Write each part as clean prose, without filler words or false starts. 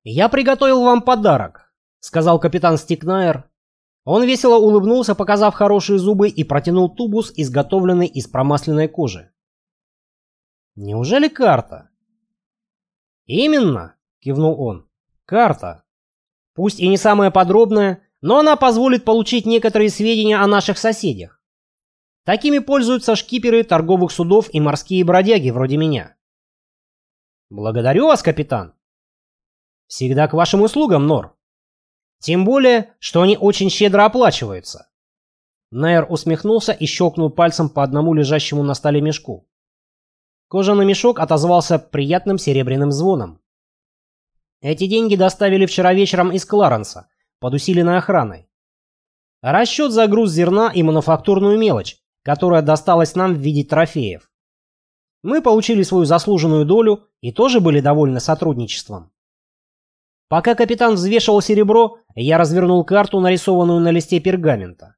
«Я приготовил вам подарок», — сказал капитан Стикнайр. Он весело улыбнулся, показав хорошие зубы, и протянул тубус, изготовленный из промасленной кожи. «Неужели карта?» «Именно», — кивнул он, — «карта. Пусть и не самая подробная, но она позволит получить некоторые сведения о наших соседях. Такими пользуются шкиперы торговых судов и морские бродяги вроде меня». «Благодарю вас, капитан». «Всегда к вашим услугам, Нор. Тем более, что они очень щедро оплачиваются». Найр усмехнулся и щелкнул пальцем по одному лежащему на столе мешку. Кожаный мешок отозвался приятным серебряным звоном. Эти деньги доставили вчера вечером из Кларенса под усиленной охраной. Расчет за груз зерна и мануфактурную мелочь, которая досталась нам в виде трофеев. Мы получили свою заслуженную долю и тоже были довольны сотрудничеством. Пока капитан взвешивал серебро, я развернул карту, нарисованную на листе пергамента.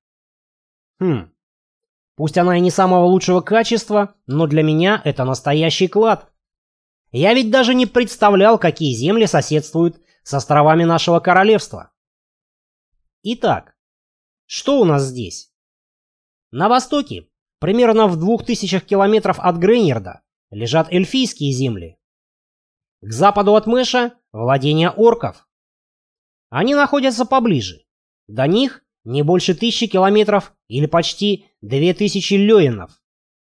Пусть она и не самого лучшего качества, но для меня это настоящий клад. Я ведь даже не представлял, какие земли соседствуют с островами нашего королевства. Итак, что у нас здесь? На востоке, примерно в 2000 километров от Грейнерда, лежат эльфийские земли. К западу от Мэша — владения орков. Они находятся поближе. До них не больше 1000 километров или почти 2000 лёинов.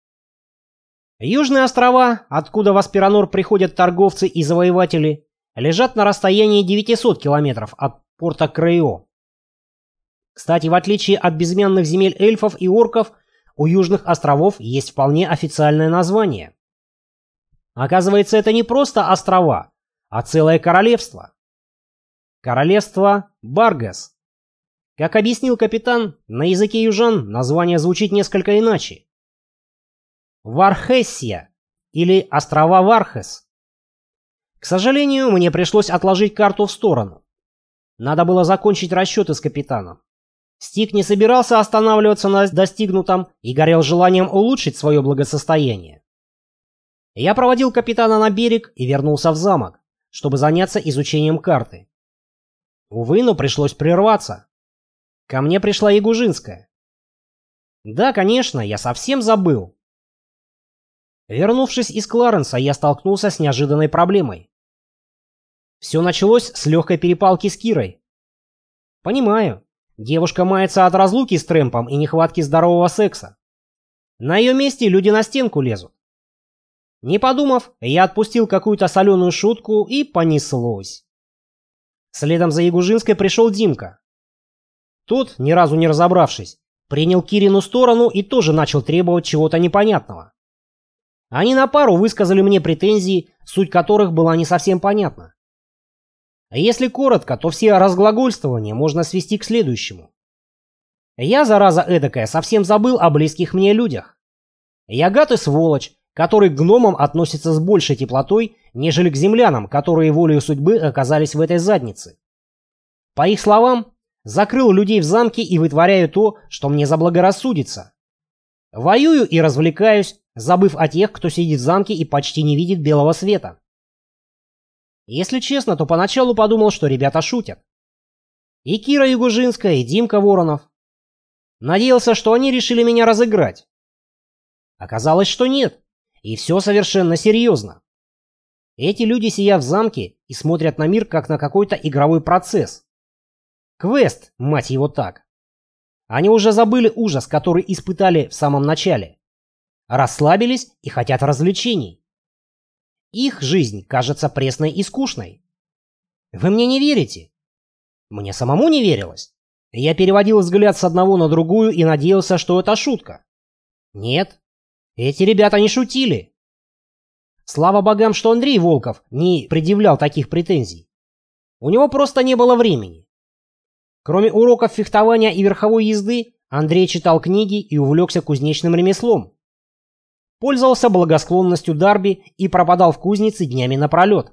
Южные острова, откуда в Аспиранор приходят торговцы и завоеватели, лежат на расстоянии 900 километров от порта Крейо. Кстати, в отличие от безымянных земель эльфов и орков, у южных островов есть вполне официальное название. Оказывается, это не просто острова, а целое королевство. Королевство Баргас. Как объяснил капитан, на языке южан название звучит несколько иначе. Вархессия или острова Вархес. К сожалению, мне пришлось отложить карту в сторону. Надо было закончить расчеты с капитаном. Стик не собирался останавливаться на достигнутом и горел желанием улучшить свое благосостояние. Я проводил капитана на берег и вернулся в замок, чтобы заняться изучением карты. Увы, но пришлось прерваться. Ко мне пришла Ягужинская. Да, конечно, я совсем забыл. Вернувшись из Кларенса, я столкнулся с неожиданной проблемой. Все началось с легкой перепалки с Кирой. Понимаю, девушка мается от разлуки с Трэмпом и нехватки здорового секса. На ее месте люди на стенку лезут. Не подумав, я отпустил какую-то соленую шутку и понеслось. Следом за Ягужинской пришел Димка. Тот, ни разу не разобравшись, принял Кирину сторону и тоже начал требовать чего-то непонятного. Они на пару высказали мне претензии, суть которых была не совсем понятна. А если коротко, то все разглагольствования можно свести к следующему. Я, зараза эдакая, совсем забыл о близких мне людях. Я гад и сволочь, который к гномам относится с большей теплотой, нежели к землянам, которые волею судьбы оказались в этой заднице. По их словам, закрыл людей в замке и вытворяю то, что мне заблагорассудится. Воюю и развлекаюсь, забыв о тех, кто сидит в замке и почти не видит белого света. Если честно, то поначалу подумал, что ребята шутят. И Кира Ягужинская, и Димка Воронов. Надеялся, что они решили меня разыграть. Оказалось, что нет. И все совершенно серьезно. Эти люди сидят в замке и смотрят на мир, как на какой-то игровой процесс. Квест, мать его так. Они уже забыли ужас, который испытали в самом начале. Расслабились и хотят развлечений. Их жизнь кажется пресной и скучной. Вы мне не верите? Мне самому не верилось. Я переводил взгляд с одного на другую и надеялся, что это шутка. Нет, эти ребята не шутили. Слава богам, что Андрей Волков не предъявлял таких претензий. У него просто не было времени. Кроме уроков фехтования и верховой езды, Андрей читал книги и увлекся кузнечным ремеслом. Пользовался благосклонностью Дарби и пропадал в кузнице днями напролет.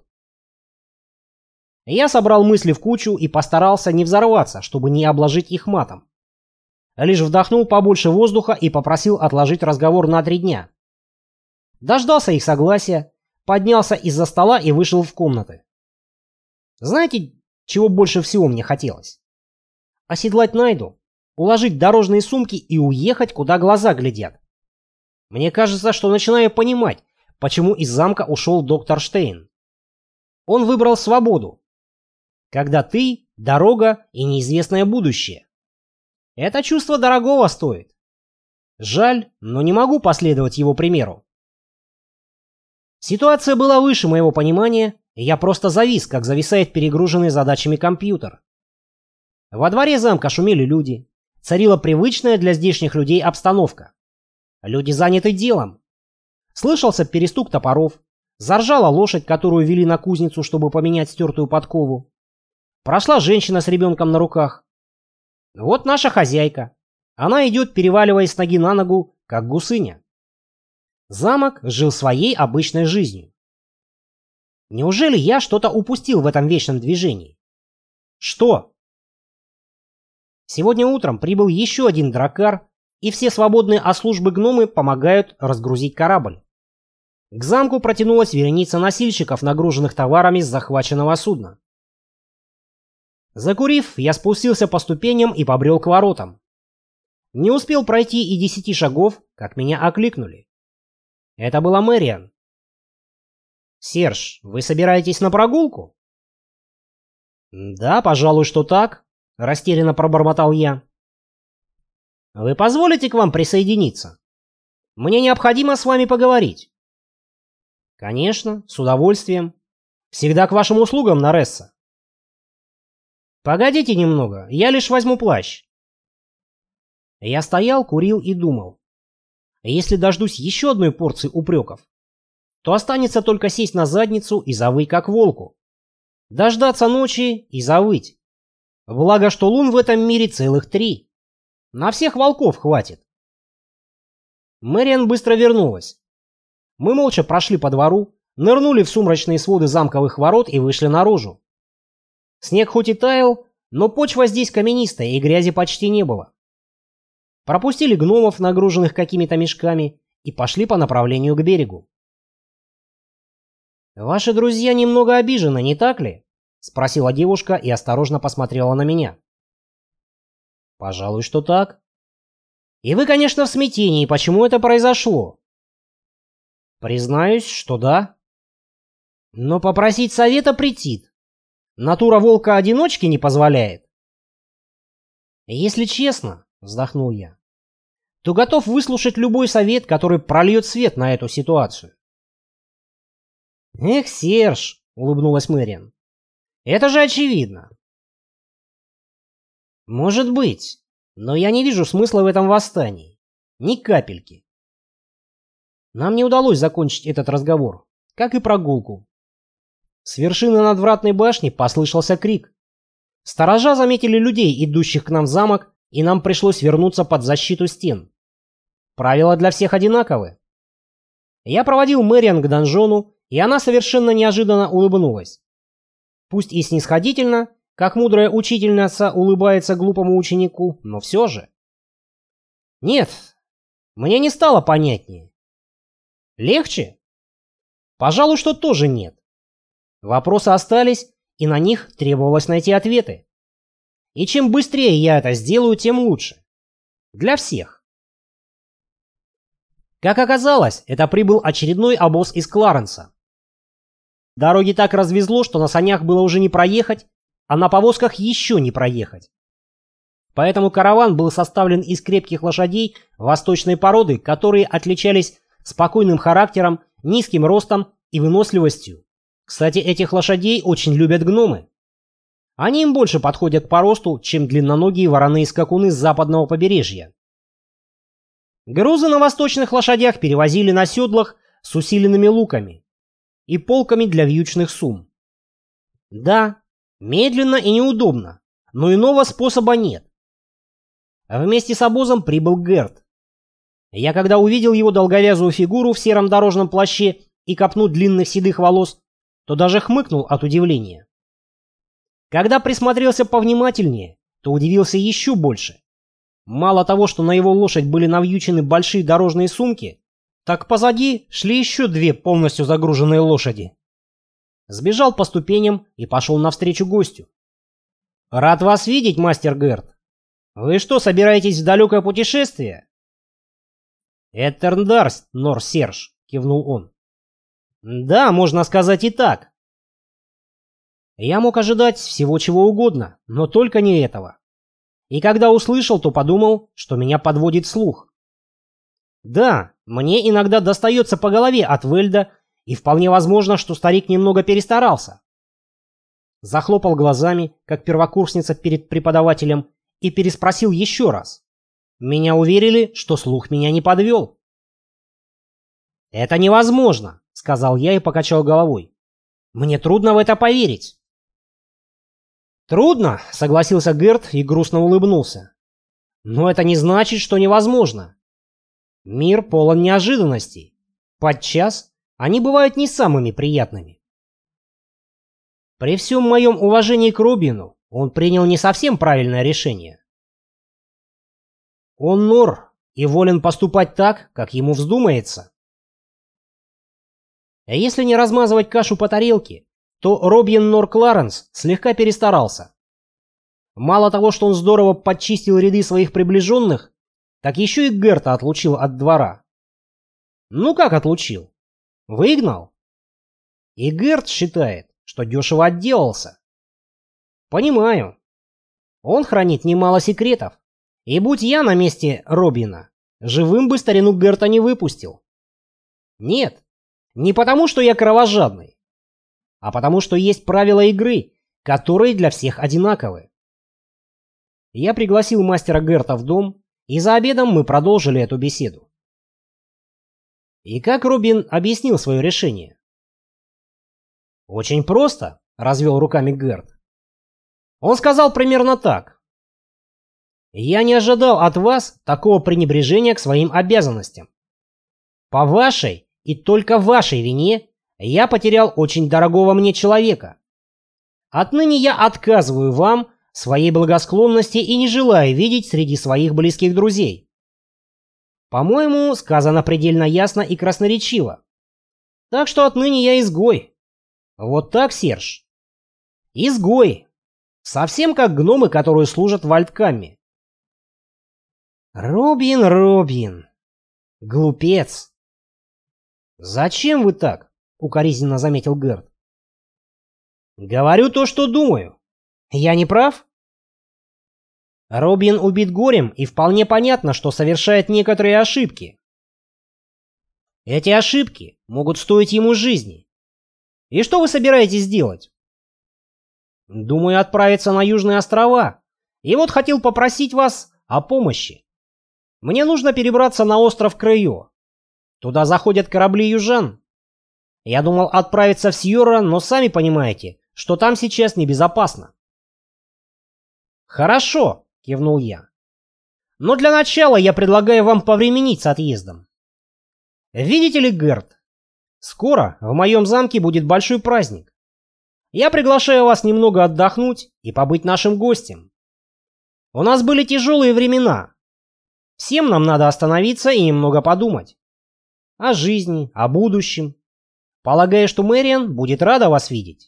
Я собрал мысли в кучу и постарался не взорваться, чтобы не обложить их матом. Лишь вдохнул побольше воздуха и попросил отложить разговор на 3 дня. Дождался их согласия, поднялся из-за стола и вышел в комнаты. Знаете, чего больше всего мне хотелось? Оседлать Найду, уложить дорожные сумки и уехать, куда глаза глядят. Мне кажется, что начинаю понимать, почему из замка ушел доктор Штейн. Он выбрал свободу. Когда ты, дорога и неизвестное будущее. Это чувство дорогого стоит. Жаль, но не могу последовать его примеру. Ситуация была выше моего понимания, и я просто завис, как зависает перегруженный задачами компьютер. Во дворе замка шумели люди. Царила привычная для здешних людей обстановка. Люди заняты делом. Слышался перестук топоров. Заржала лошадь, которую вели на кузницу, чтобы поменять стертую подкову. Прошла женщина с ребенком на руках. Вот наша хозяйка. Она идет, переваливаясь с ноги на ногу, как гусыня. Замок жил своей обычной жизнью. Неужели я что-то упустил в этом вечном движении? Что? Сегодня утром прибыл еще один драккар, и все свободные от службы гномы помогают разгрузить корабль. К замку протянулась вереница носильщиков, нагруженных товарами с захваченного судна. Закурив, я спустился по ступеням и побрел к воротам. Не успел пройти и 10 шагов, как меня окликнули. Это была Мэриан. «Серж, вы собираетесь на прогулку?» «Да, пожалуй, что так», — растерянно пробормотал я. «Вы позволите к вам присоединиться? Мне необходимо с вами поговорить». «Конечно, с удовольствием. Всегда к вашим услугам, Наресса». «Погодите немного, я лишь возьму плащ». Я стоял, курил и думал. Если дождусь еще одной порции упреков, то останется только сесть на задницу и завыть как волку. Дождаться ночи и завыть. Благо, что лун в этом мире целых 3. На всех волков хватит. Мэриан быстро вернулась. Мы молча прошли по двору, нырнули в сумрачные своды замковых ворот и вышли наружу. Снег хоть и таял, но почва здесь каменистая и грязи почти не было. Пропустили гномов, нагруженных какими-то мешками, и пошли по направлению к берегу. «Ваши друзья немного обижены, не так ли?» — спросила девушка и осторожно посмотрела на меня. «Пожалуй, что так. И вы, конечно, в смятении, почему это произошло?» «Признаюсь, что да. Но попросить совета претит. Натура волка-одиночки не позволяет». «Если честно, — вздохнул я, — то готов выслушать любой совет, который прольет свет на эту ситуацию». «Эх, Серж!» — улыбнулась Мэриан. «Это же очевидно». «Может быть, но я не вижу смысла в этом восстании. Ни капельки». Нам не удалось закончить этот разговор, как и прогулку. С вершины надвратной башни послышался крик. Сторожа заметили людей, идущих к нам в замок, и нам пришлось вернуться под защиту стен. Правила для всех одинаковы. Я проводил Мэриан к донжону, и она совершенно неожиданно улыбнулась. Пусть и снисходительно, как мудрая учительница улыбается глупому ученику, но все же. Нет, мне не стало понятнее. Легче? Пожалуй, что тоже нет. Вопросы остались, и на них требовалось найти ответы. И чем быстрее я это сделаю, тем лучше. Для всех. Как оказалось, это прибыл очередной обоз из Кларенса. Дороги так развезло, что на санях было уже не проехать, а на повозках еще не проехать. Поэтому караван был составлен из крепких лошадей восточной породы, которые отличались спокойным характером, низким ростом и выносливостью. Кстати, этих лошадей очень любят гномы. Они им больше подходят по росту, чем длинноногие вороные скакуны с западного побережья. Грузы на восточных лошадях перевозили на седлах с усиленными луками и полками для вьючных сумм. Да, медленно и неудобно, но иного способа нет. Вместе с обозом прибыл Герт. Я когда увидел его долговязую фигуру в сером дорожном плаще и копну длинных седых волос, то даже хмыкнул от удивления. Когда присмотрелся повнимательнее, то удивился еще больше. Мало того, что на его лошадь были навьючены большие дорожные сумки, так позади шли еще 2 полностью загруженные лошади. сбежал по ступеням и пошел навстречу гостю. «Рад вас видеть, мастер Герт. Вы что, собираетесь в далекое путешествие?» «Эттерндарст, Нор Серж», — кивнул он. «Да, можно сказать и так». Я мог ожидать всего чего угодно, но только не этого. И когда услышал, то подумал, что меня подводит слух. Да, мне иногда достается по голове от Вельда, и вполне возможно, что старик немного перестарался. Захлопал глазами, как первокурсница перед преподавателем, и переспросил еще раз. Меня уверили, что слух меня не подвел. «Это невозможно», — сказал я и покачал головой. «Мне трудно в это поверить». «Трудно», — согласился Герт и грустно улыбнулся. «Но это не значит, что невозможно. Мир полон неожиданностей. Подчас они бывают не самыми приятными». При всем моем уважении к Робину, он принял не совсем правильное решение. Он Нор и волен поступать так, как ему вздумается. А если не размазывать кашу по тарелке, то Робин Нор Кларенс слегка перестарался. Мало того, что он здорово подчистил ряды своих приближенных, так еще и Герта отлучил от двора. Ну как отлучил? Выгнал? И Герт считает, что дешево отделался. Понимаю. Он хранит немало секретов. И будь я на месте Робина, живым бы старину Герта не выпустил. Нет, не потому, что я кровожадный, а потому, что есть правила игры, которые для всех одинаковы. Я пригласил мастера Герта в дом, и за обедом мы продолжили эту беседу. И как Робин объяснил свое решение? «Очень просто», — развел руками Герт. Он сказал примерно так. «Я не ожидал от вас такого пренебрежения к своим обязанностям. По вашей и только вашей вине я потерял очень дорогого мне человека. Отныне я отказываю вам в своей благосклонности и не желаю видеть среди своих близких друзей». По-моему, сказано предельно ясно и красноречиво. Так что отныне я изгой. Вот так, Серж. Изгой. Совсем как гномы, которые служат в Альткамме. Робин. Глупец. Зачем вы так? Укоризненно заметил Герт. Говорю то, что думаю. Я не прав? Робин убит горем, и вполне понятно, что совершает некоторые ошибки. Эти ошибки могут стоить ему жизни. И что вы собираетесь делать? Думаю, отправиться на Южные острова. И вот хотел попросить вас о помощи. Мне нужно перебраться на остров Крейо. Туда заходят корабли южан. Я думал отправиться в Сьорра, но сами понимаете, что там сейчас небезопасно. Хорошо, кивнул я. Но для начала я предлагаю вам повременить с отъездом. Видите ли, Герт, скоро в моем замке будет большой праздник. Я приглашаю вас немного отдохнуть и побыть нашим гостем. У нас были тяжелые времена. Всем нам надо остановиться и немного подумать. О жизни, о будущем. Полагаю, что Мэриан будет рада вас видеть.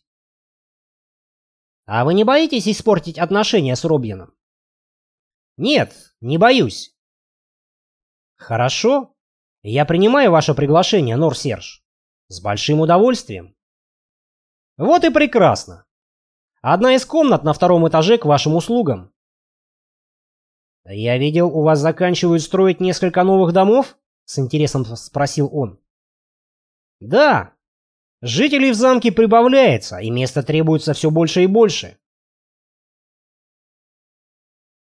А вы не боитесь испортить отношения с Робином? Нет, не боюсь. Хорошо. Я принимаю ваше приглашение, Нор Серж. С большим удовольствием. Вот и прекрасно. Одна из комнат на втором этаже к вашим услугам. Я видел, у вас заканчивают строить несколько новых домов? С интересом спросил он. Да. Жителей в замке прибавляется, и места требуется все больше и больше.